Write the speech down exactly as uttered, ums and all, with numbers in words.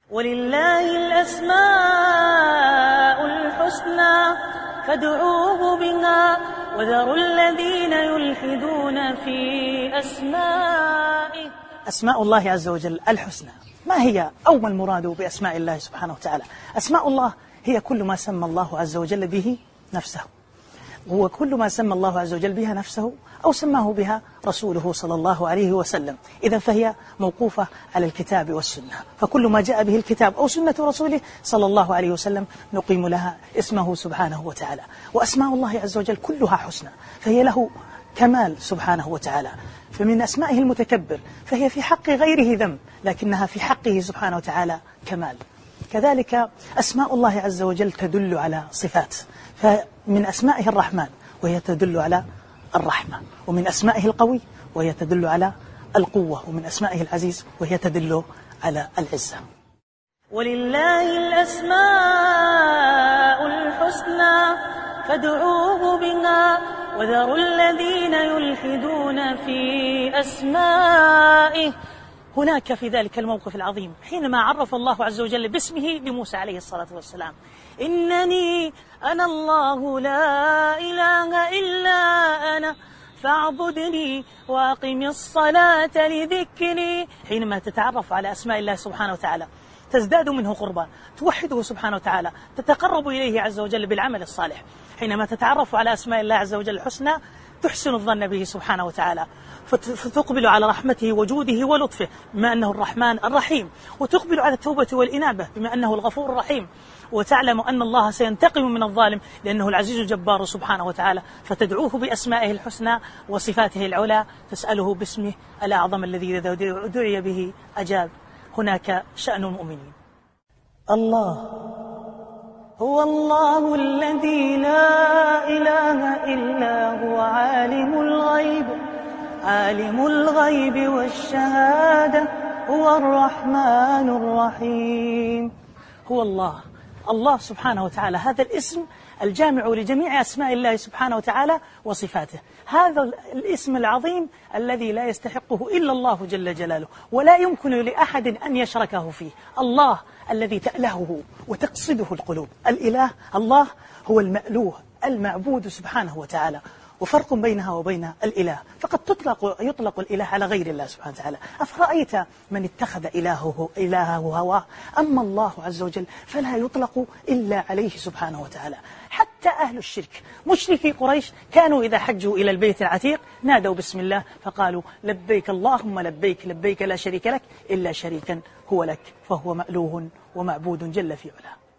ولله الأسماء الحسنى فادعوه بها وذروا الذين يلحدون في أسمائه. أسماء الله عز وجل الحسنى، ما هي أول مراد بأسماء الله سبحانه وتعالى؟ أسماء الله هي كل ما سمى الله عز وجل به نفسه، هو كل ما سمى الله عز وجل بها نفسه أو سماه بها رسوله صلى الله عليه وسلم. إذا فهي موقوفة على الكتاب والسنة، فكل ما جاء به الكتاب أو سنة رسوله صلى الله عليه وسلم نقيم لها اسمه سبحانه وتعالى. وأسماء الله عز وجل كلها حسنى، فهي له كمال سبحانه وتعالى. فمن أسمائه المتكبر، فهي في حق غيره ذم، لكنها في حقه سبحانه وتعالى كمال. كذلك أسماء الله عز وجل تدل على صفات، فمن أسمائه الرحمن وهي تدل على الرحمة، ومن أسمائه القوي وهي تدل على القوة، ومن أسمائه العزيز وهي تدل على العزة. ولله الأسماء الحسنى فادعوه بها وذروا الذين يلحدون في أسمائه. هناك في ذلك الموقف العظيم حينما عرف الله عز وجل باسمه لموسى عليه الصلاة والسلام: إنني أنا الله لا إله إلا أنا فاعبدني وأقم الصلاة لذكري. حينما تتعرف على أسماء الله سبحانه وتعالى تزداد منه قربا، توحده سبحانه وتعالى، تتقرب إليه عز وجل بالعمل الصالح. حينما تتعرف على أسماء الله عز وجل الحسنى تحسن الظن به سبحانه وتعالى، فتقبل على رحمته وجوده ولطفه بما أنه الرحمن الرحيم، وتقبل على التوبة والإنابة بما أنه الغفور الرحيم، وتعلم أن الله سينتقم من الظالم لأنه العزيز الجبار سبحانه وتعالى، فتدعوه بأسمائه الحسنى وصفاته العلى، تسأله باسمه الأعظم الذي إذا دعي به أجاب. هناك شأن المؤمنين. الله هو الله الذي لا إله إلا هو عالم الغيب عالم الغيب والشهادة هو الرحمن الرحيم. هو الله، الله سبحانه وتعالى، هذا الاسم الجامع لجميع أسماء الله سبحانه وتعالى وصفاته، هذا الاسم العظيم الذي لا يستحقه إلا الله جل جلاله، ولا يمكن لأحد أن يشركه فيه. الله الذي تألهه وتقصده القلوب. الإله الله هو المألوه المعبود سبحانه وتعالى، وفرق بينها وبين الإله، فقد تطلق يطلق الإله على غير الله سبحانه وتعالى. أفرأيت من اتخذ إلهه إلهه هواه؟ أما الله عز وجل فلا يطلق إلا عليه سبحانه وتعالى. حتى أهل الشرك مشركي قريش كانوا إذا حجوا إلى البيت العتيق نادوا بسم الله فقالوا لبيك اللهم لبيك لبيك لا شريك لك إلا شريكا هو لك، فهو مألوه ومعبود جل في علاه.